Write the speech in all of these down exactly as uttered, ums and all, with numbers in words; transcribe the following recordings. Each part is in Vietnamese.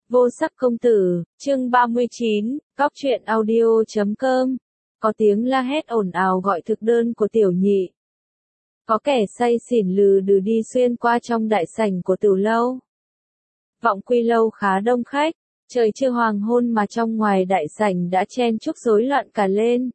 Vô sắc công tử, chương ba mươi chín, góc truyện audio chấm com. Có tiếng la hét ồn ào gọi thực đơn của tiểu nhị. Có kẻ say xỉn lừ đừ đi xuyên qua trong đại sảnh của tiểu lâu. Vọng Quy lâu khá đông khách, trời chưa hoàng hôn mà trong ngoài đại sảnh đã chen chúc rối loạn cả lên.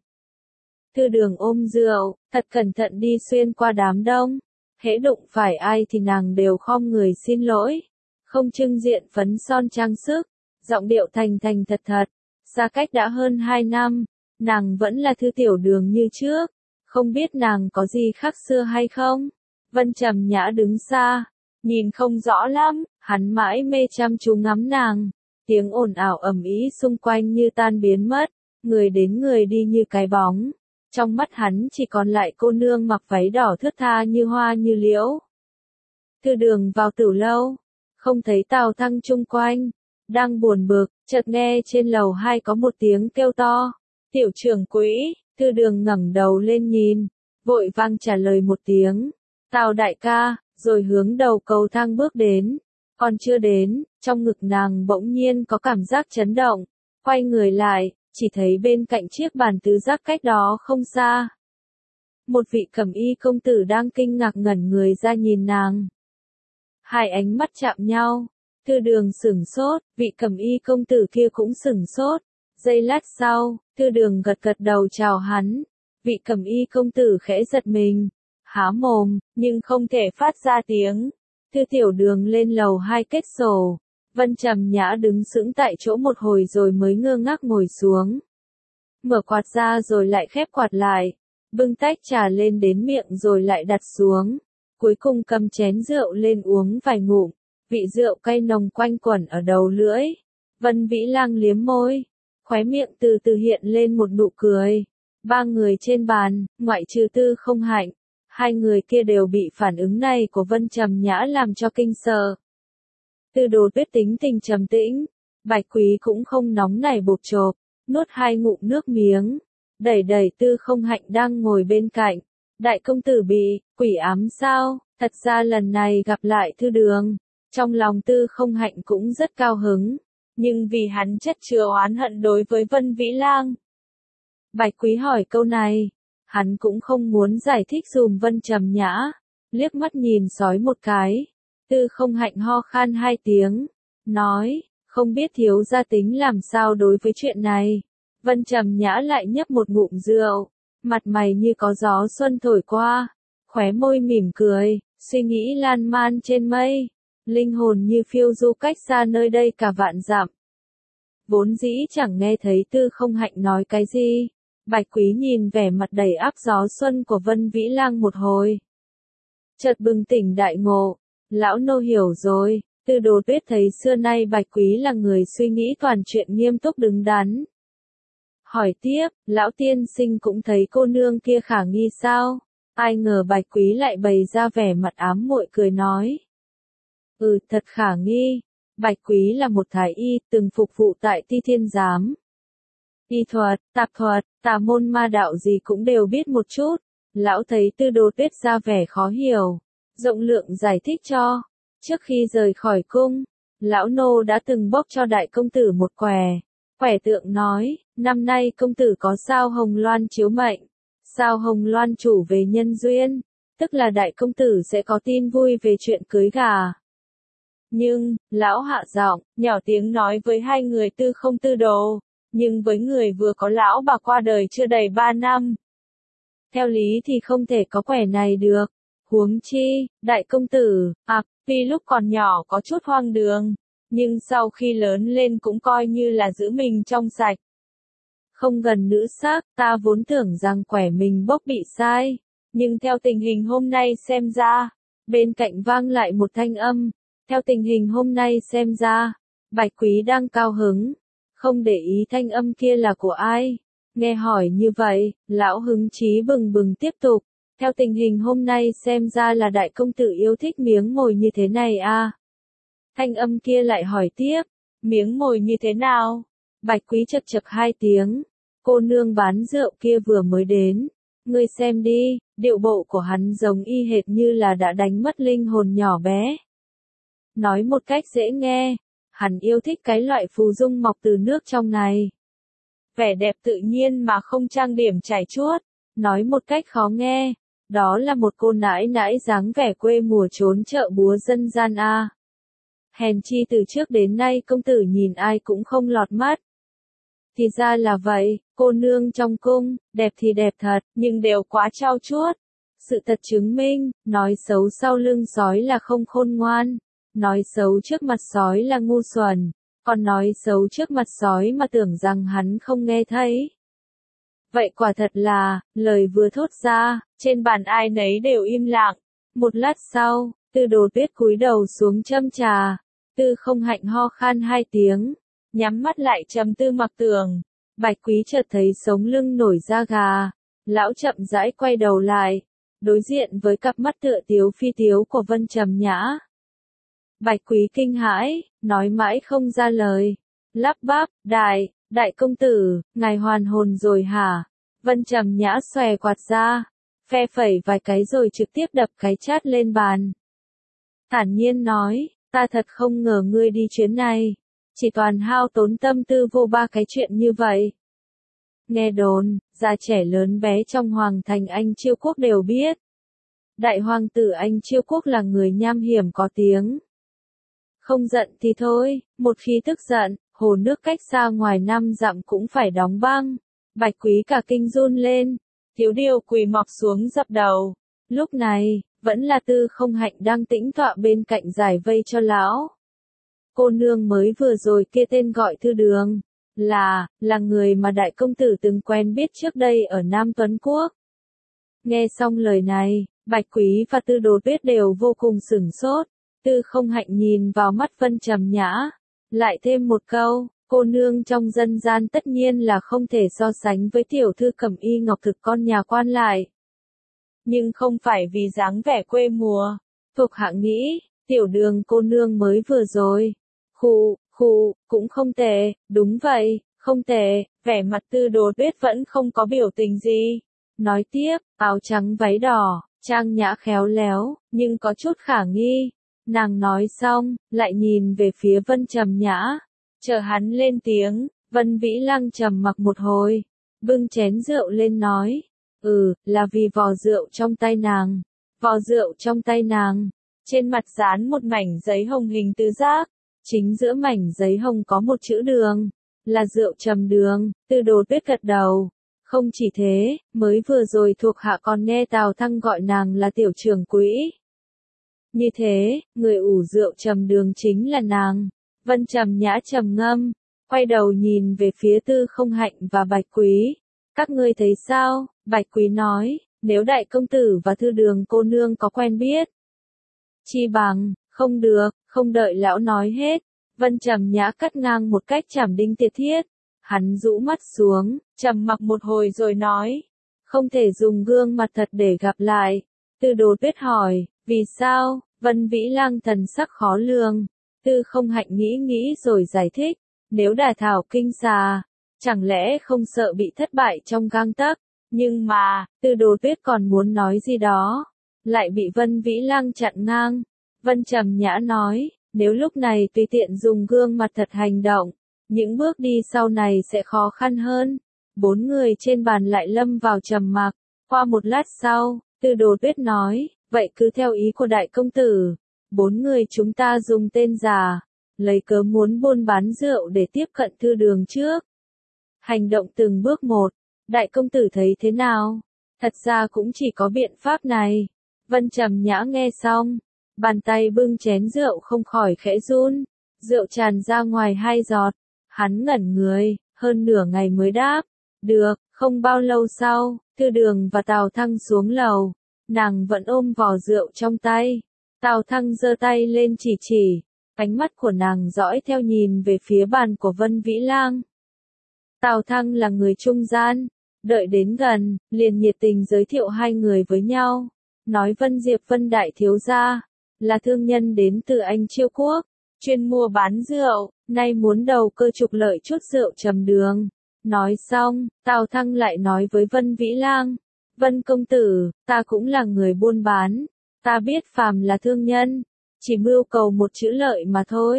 Thư Đường ôm rượu, thật cẩn thận đi xuyên qua đám đông. Hễ đụng phải ai thì nàng đều khom người xin lỗi. Không trưng diện phấn son trang sức, giọng điệu thành thành thật thật. Xa cách đã hơn hai năm, nàng vẫn là Thư Tiểu Đường như trước. Không biết nàng có gì khác xưa hay không? Vân Trầm Nhã đứng xa, nhìn không rõ lắm, hắn mãi mê chăm chú ngắm nàng. Tiếng ồn ào ầm ĩ xung quanh như tan biến mất, người đến người đi như cái bóng. Trong mắt hắn chỉ còn lại cô nương mặc váy đỏ thướt tha như hoa như liễu. Thư Đường vào tiểu lâu, không thấy Tào Thăng chung quanh, đang buồn bực, chợt nghe trên lầu hai có một tiếng kêu to. Tiểu trưởng quỹ. Thư Đường ngẩng đầu lên nhìn, vội vang trả lời một tiếng. Tào đại ca, rồi hướng đầu cầu thang bước đến. Còn chưa đến, trong ngực nàng bỗng nhiên có cảm giác chấn động. Quay người lại, chỉ thấy bên cạnh chiếc bàn tứ giác cách đó không xa. Một vị cẩm y công tử đang kinh ngạc ngẩn người ra nhìn nàng. Hai ánh mắt chạm nhau, Thư Đường sửng sốt, vị cẩm y công tử kia cũng sửng sốt. Giây lát sau, Thư Đường gật gật đầu chào hắn. Vị cẩm y công tử khẽ giật mình, há mồm, nhưng không thể phát ra tiếng. Thư Tiểu Đường lên lầu hai kết sổ. Vân Trầm Nhã đứng sững tại chỗ một hồi rồi mới ngơ ngác ngồi xuống. Mở quạt ra rồi lại khép quạt lại. Bưng tách trà lên đến miệng rồi lại đặt xuống. Cuối cùng cầm chén rượu lên uống vài ngụm. Vị rượu cay nồng quanh quẩn ở đầu lưỡi. Vân Vĩ Lang liếm môi, khóe miệng từ từ hiện lên một nụ cười. Ba người trên bàn, ngoại trừ Tư Không Hạnh, hai người kia đều bị phản ứng này của Vân Trầm Nhã làm cho kinh sợ. Tư Đồ Tuyết tính tình trầm tĩnh, Bạch Quý cũng không nóng nảy bột chộp, nuốt hai ngụm nước miếng, đẩy đẩy Tư Không Hạnh đang ngồi bên cạnh. Đại công tử bị quỷ ám sao? Thật ra lần này gặp lại Thư Đường, trong lòng Tư Không Hạnh cũng rất cao hứng, nhưng vì hắn chất chứa oán hận đối với Vân Vĩ Lang. Bạch Quý hỏi câu này, hắn cũng không muốn giải thích dùm Vân Trầm Nhã, liếc mắt nhìn sói một cái. Tư Không Hạnh ho khan hai tiếng, nói, không biết thiếu gia tính làm sao đối với chuyện này. Vân Trầm Nhã lại nhấp một ngụm rượu, mặt mày như có gió xuân thổi qua, khóe môi mỉm cười, suy nghĩ lan man trên mây, linh hồn như phiêu du cách xa nơi đây cả vạn dặm. Vốn dĩ chẳng nghe thấy Tư Không Hạnh nói cái gì, Bạch Quý nhìn vẻ mặt đầy áp gió xuân của Vân Vĩ Lang một hồi. Chợt bừng tỉnh đại ngộ, lão nô hiểu rồi. Tư Đồ Tuyết thấy xưa nay Bạch Quý là người suy nghĩ toàn chuyện nghiêm túc đứng đắn. Hỏi tiếp, lão tiên sinh cũng thấy cô nương kia khả nghi sao? Ai ngờ Bạch Quý lại bày ra vẻ mặt ám muội cười nói. Ừ, thật khả nghi. Bạch Quý là một thái y, từng phục vụ tại Ti Thiên Giám. Y thuật, tạp thuật, tà môn ma đạo gì cũng đều biết một chút. Lão thấy Tư Đồ Tuyết ra vẻ khó hiểu, rộng lượng giải thích cho. Trước khi rời khỏi cung, lão nô đã từng bốc cho đại công tử một quẻ. Quẻ tượng nói, năm nay công tử có sao hồng loan chiếu mệnh. Sao hồng loan chủ về nhân duyên, tức là đại công tử sẽ có tin vui về chuyện cưới gà. Nhưng, lão hạ giọng, nhỏ tiếng nói với hai người Tư Không Tư Đồ, nhưng với người vừa có lão bà qua đời chưa đầy ba năm. Theo lý thì không thể có quẻ này được. Huống chi, đại công tử, à, tuy lúc còn nhỏ có chút hoang đường, nhưng sau khi lớn lên cũng coi như là giữ mình trong sạch. Không gần nữ sắc, ta vốn tưởng rằng quẻ mình bốc bị sai, nhưng theo tình hình hôm nay xem ra, bên cạnh vang lại một thanh âm, theo tình hình hôm nay xem ra, Bạch Quý đang cao hứng, không để ý thanh âm kia là của ai. Nghe hỏi như vậy, lão hứng chí bừng bừng tiếp tục. Theo tình hình hôm nay xem ra là đại công tử yêu thích miếng mồi như thế này à. Thanh âm kia lại hỏi tiếp, miếng mồi như thế nào? Bạch Quý chật chật hai tiếng, cô nương bán rượu kia vừa mới đến, ngươi xem đi, điệu bộ của hắn giống y hệt như là đã đánh mất linh hồn nhỏ bé. Nói một cách dễ nghe, hắn yêu thích cái loại phù dung mọc từ nước trong này. Vẻ đẹp tự nhiên mà không trang điểm chải chuốt, nói một cách khó nghe, đó là một cô nãi nãi dáng vẻ quê mùa trốn chợ búa dân gian a. À. Hèn chi từ trước đến nay công tử nhìn ai cũng không lọt mắt. Thì ra là vậy, cô nương trong cung, đẹp thì đẹp thật, nhưng đều quá trau chuốt. Sự thật chứng minh, nói xấu sau lưng sói là không khôn ngoan, nói xấu trước mặt sói là ngu xuẩn, còn nói xấu trước mặt sói mà tưởng rằng hắn không nghe thấy. Vậy quả thật là, lời vừa thốt ra, trên bàn ai nấy đều im lặng. Một lát sau, Tư Đồ Tuyết cúi đầu xuống châm trà, Tư Không Hạnh ho khan hai tiếng, nhắm mắt lại trầm tư mặc tường. Bạch Quý chợt thấy sống lưng nổi da gà, lão chậm rãi quay đầu lại, đối diện với cặp mắt tựa tiếu phi tiếu của Vân Trầm Nhã. Bạch Quý kinh hãi, nói mãi không ra lời, lắp bắp, đại, đại công tử, ngài hoàn hồn rồi hả? Vân Trầm Nhã xòe quạt ra, phe phẩy vài cái rồi trực tiếp đập cái chát lên bàn. Thản nhiên nói, ta thật không ngờ ngươi đi chuyến này, chỉ toàn hao tốn tâm tư vô ba cái chuyện như vậy. Nghe đồn, già trẻ lớn bé trong hoàng thành Anh Chiêu Quốc đều biết. Đại hoàng tử Anh Chiêu Quốc là người nham hiểm có tiếng. Không giận thì thôi, một khi tức giận, hồ nước cách xa ngoài năm dặm cũng phải đóng băng. Bạch Quý cả kinh run lên, thiếu điều quỳ mọc xuống dập đầu. Lúc này, vẫn là Tư Không Hạnh đang tĩnh tọa bên cạnh giải vây cho lão. Cô nương mới vừa rồi kia tên gọi Thư Đường, là, là người mà đại công tử từng quen biết trước đây ở Nam Tuấn Quốc. Nghe xong lời này, Bạch Quý và Tư Đồ Tuyết đều vô cùng sửng sốt. Tư Không Hạnh nhìn vào mắt Vân Trầm Nhã, lại thêm một câu, cô nương trong dân gian tất nhiên là không thể so sánh với tiểu thư Cẩm Y Ngọc Thực con nhà quan lại. Nhưng không phải vì dáng vẻ quê mùa, thuộc hạ nghĩ, tiểu Đường cô nương mới vừa rồi. Khụ, khụ, cũng không tệ, đúng vậy, không tệ, vẻ mặt Tư Đồ Tuyết vẫn không có biểu tình gì. Nói tiếp, áo trắng váy đỏ, trang nhã khéo léo, nhưng có chút khả nghi. Nàng nói xong, lại nhìn về phía Vân Trầm Nhã, chờ hắn lên tiếng. Vân Vĩ Lăng trầm mặc một hồi, bưng chén rượu lên nói, ừ, là vì vò rượu trong tay nàng. Vò rượu trong tay nàng, trên mặt dán một mảnh giấy hồng hình tứ giác, chính giữa mảnh giấy hồng có một chữ đường, là rượu trầm đường. Tư Đồ Tuyết gật đầu. Không chỉ thế, mới vừa rồi thuộc hạ còn nghe Tào Thăng gọi nàng là tiểu trưởng quỹ. Như thế, người ủ rượu trầm đường chính là nàng. Vân Trầm Nhã trầm ngâm, quay đầu nhìn về phía Tư Không Hạnh và Bạch Quý. Các ngươi thấy sao? Bạch Quý nói, nếu đại công tử và Thư Đường cô nương có quen biết. Chi bằng, không được, không đợi lão nói hết. Vân Trầm Nhã cắt ngang một cách chảm đinh tiệt thiết. Hắn rũ mắt xuống, trầm mặc một hồi rồi nói, không thể dùng gương mặt thật để gặp lại. Tư Đồ Tuyết hỏi, vì sao? Vân Vĩ Lăng thần sắc khó lường. Tư Không Hạnh nghĩ nghĩ rồi giải thích, nếu đả thảo kinh xà, chẳng lẽ không sợ bị thất bại trong gang tấc? Nhưng mà, Tư Đồ Tuyết còn muốn nói gì đó, lại bị Vân Vĩ Lăng chặn ngang. Vân Trầm Nhã nói, nếu lúc này tùy tiện dùng gương mặt thật hành động, những bước đi sau này sẽ khó khăn hơn. Bốn người trên bàn lại lâm vào trầm mặc. Qua một lát sau, Tư Đồ Tuyết nói, vậy cứ theo ý của đại công tử, bốn người chúng ta dùng tên giả, lấy cớ muốn buôn bán rượu để tiếp cận Thư Đường trước. Hành động từng bước một, đại công tử thấy thế nào? Thật ra cũng chỉ có biện pháp này. Vân Trầm Nhã nghe xong, bàn tay bưng chén rượu không khỏi khẽ run, rượu tràn ra ngoài hai giọt. Hắn ngẩn người, hơn nửa ngày mới đáp, được. Không bao lâu sau, Thư Đường và Tào Thăng xuống lầu, nàng vẫn ôm vò rượu trong tay. Tào Thăng giơ tay lên chỉ chỉ, ánh mắt của nàng dõi theo nhìn về phía bàn của Vân Vĩ Lang. Tào Thăng là người trung gian, đợi đến gần, liền nhiệt tình giới thiệu hai người với nhau, nói Vân Diệp Vân đại thiếu gia, là thương nhân đến từ Anh Chiêu Quốc, chuyên mua bán rượu, nay muốn đầu cơ trục lợi chút rượu trầm đường. Nói xong, Tào Thăng lại nói với Vân Vĩ Lang, Vân công tử, ta cũng là người buôn bán, ta biết phàm là thương nhân, chỉ mưu cầu một chữ lợi mà thôi.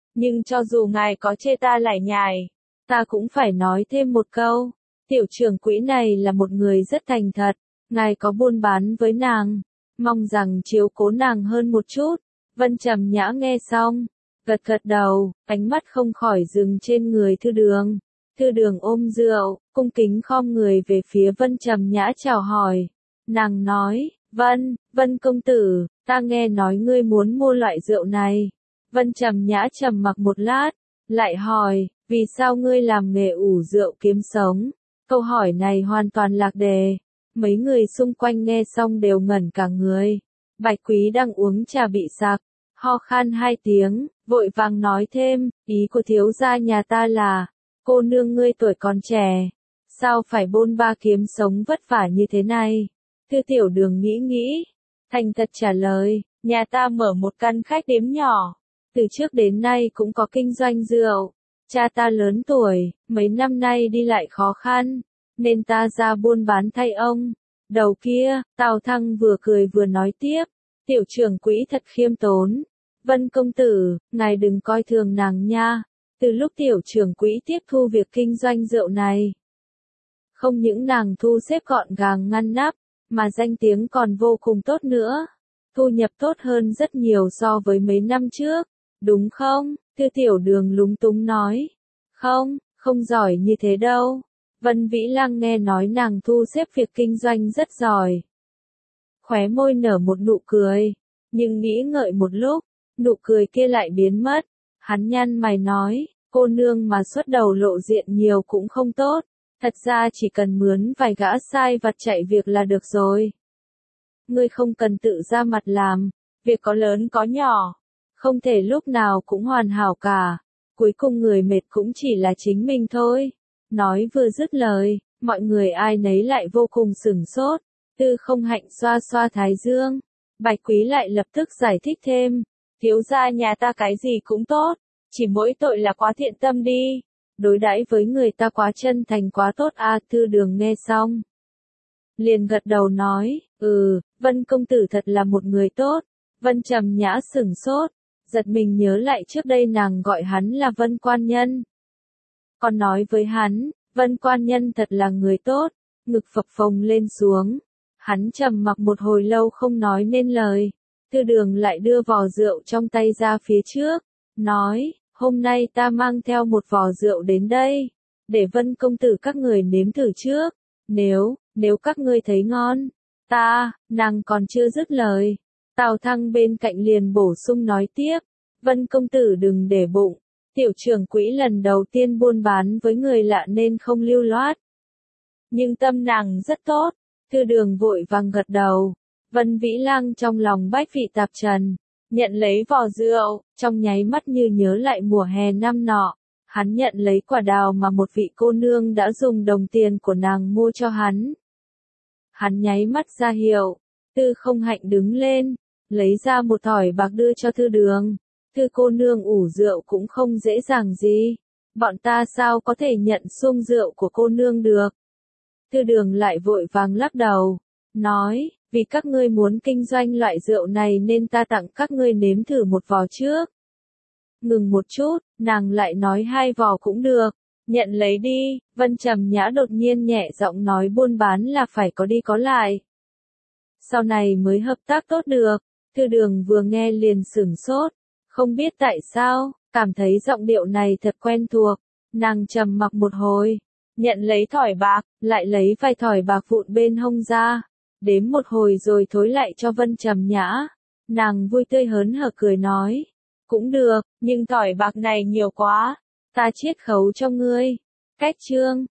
Nhưng cho dù ngài có chê ta lải nhải, ta cũng phải nói thêm một câu. Tiểu trưởng quỹ này là một người rất thành thật, ngài có buôn bán với nàng, mong rằng chiếu cố nàng hơn một chút. Vân Trầm Nhã nghe xong, gật gật đầu, ánh mắt không khỏi dừng trên người Thư Đường. Thư Đường ôm rượu, cung kính khom người về phía Vân Trầm Nhã chào hỏi. Nàng nói, Vân, Vân công tử, ta nghe nói ngươi muốn mua loại rượu này. Vân Trầm Nhã trầm mặc một lát, lại hỏi, vì sao ngươi làm nghề ủ rượu kiếm sống? Câu hỏi này hoàn toàn lạc đề. Mấy người xung quanh nghe xong đều ngẩn cả người. Bạch Quý đang uống trà bị sặc, ho khan hai tiếng, vội vàng nói thêm, ý của thiếu gia nhà ta là, cô nương ngươi tuổi còn trẻ, sao phải bôn ba kiếm sống vất vả như thế này? Thư Tiểu Đường nghĩ nghĩ, thành thật trả lời, nhà ta mở một căn khách điếm nhỏ, từ trước đến nay cũng có kinh doanh rượu. Cha ta lớn tuổi, mấy năm nay đi lại khó khăn, nên ta ra buôn bán thay ông. Đầu kia, Tào Thăng vừa cười vừa nói tiếp, tiểu trưởng quỹ thật khiêm tốn. Vân công tử, ngài đừng coi thường nàng nha. Từ lúc tiểu trưởng quỹ tiếp thu việc kinh doanh rượu này, không những nàng thu xếp gọn gàng ngăn nắp, mà danh tiếng còn vô cùng tốt nữa. Thu nhập tốt hơn rất nhiều so với mấy năm trước, đúng không? Thư Tiểu Đường lúng túng nói. Không, không giỏi như thế đâu. Vân Vĩ Lăng nghe nói nàng thu xếp việc kinh doanh rất giỏi. Khóe môi nở một nụ cười, nhưng nghĩ ngợi một lúc, nụ cười kia lại biến mất. Hắn nhăn mày nói, cô nương mà xuất đầu lộ diện nhiều cũng không tốt. Thật ra chỉ cần mướn vài gã sai vặt chạy việc là được rồi. Ngươi không cần tự ra mặt làm, việc có lớn có nhỏ, không thể lúc nào cũng hoàn hảo cả. Cuối cùng người mệt cũng chỉ là chính mình thôi. Nói vừa dứt lời, mọi người ai nấy lại vô cùng sửng sốt. Tư Không Hạnh xoa xoa thái dương. Bạch Quý lại lập tức giải thích thêm. Thiếu gia nhà ta cái gì cũng tốt, chỉ mỗi tội là quá thiện tâm đi. Đối đãi với người ta quá chân thành quá tốt a. Thư Đường nghe xong, liền gật đầu nói, ừ, Vân công tử thật là một người tốt. Vân Trầm Nhã sửng sốt, giật mình nhớ lại trước đây nàng gọi hắn là Vân Quan Nhân. Còn nói với hắn, Vân Quan Nhân thật là người tốt, ngực phập phồng lên xuống. Hắn trầm mặc một hồi lâu không nói nên lời. Thư Đường lại đưa vò rượu trong tay ra phía trước, nói, hôm nay ta mang theo một vò rượu đến đây, để Vân công tử các người nếm thử trước. Nếu, nếu các ngươi thấy ngon, ta, nàng còn chưa dứt lời. Tào Thăng bên cạnh liền bổ sung nói tiếp, Vân công tử đừng để bụng, tiểu trưởng quỹ lần đầu tiên buôn bán với người lạ nên không lưu loát. Nhưng tâm nàng rất tốt. Thư Đường vội vàng gật đầu. Vân Vĩ Lăng trong lòng bách vị tạp trần, nhận lấy vò rượu, trong nháy mắt như nhớ lại mùa hè năm nọ. Hắn nhận lấy quả đào mà một vị cô nương đã dùng đồng tiền của nàng mua cho hắn. Hắn nháy mắt ra hiệu, Tư Không Hạnh đứng lên, lấy ra một thỏi bạc đưa cho Thư Đường. Thư cô nương ủ rượu cũng không dễ dàng gì, bọn ta sao có thể nhận xung rượu của cô nương được. Thư Đường lại vội vàng lắc đầu, nói, vì các ngươi muốn kinh doanh loại rượu này nên ta tặng các ngươi nếm thử một vò trước. Ngừng một chút, nàng lại nói hai vò cũng được, nhận lấy đi. Vân Trầm Nhã đột nhiên nhẹ giọng nói buôn bán là phải có đi có lại, sau này mới hợp tác tốt được. Thư Đường vừa nghe liền sửng sốt, không biết tại sao, cảm thấy giọng điệu này thật quen thuộc. Nàng trầm mặc một hồi, nhận lấy thỏi bạc, lại lấy vài thỏi bạc vụn bên hông ra, đếm một hồi rồi thối lại cho Vân Trầm Nhã. Nàng vui tươi hớn hở cười nói, cũng được, nhưng thỏi bạc này nhiều quá, ta chiết khấu cho ngươi. Cách chương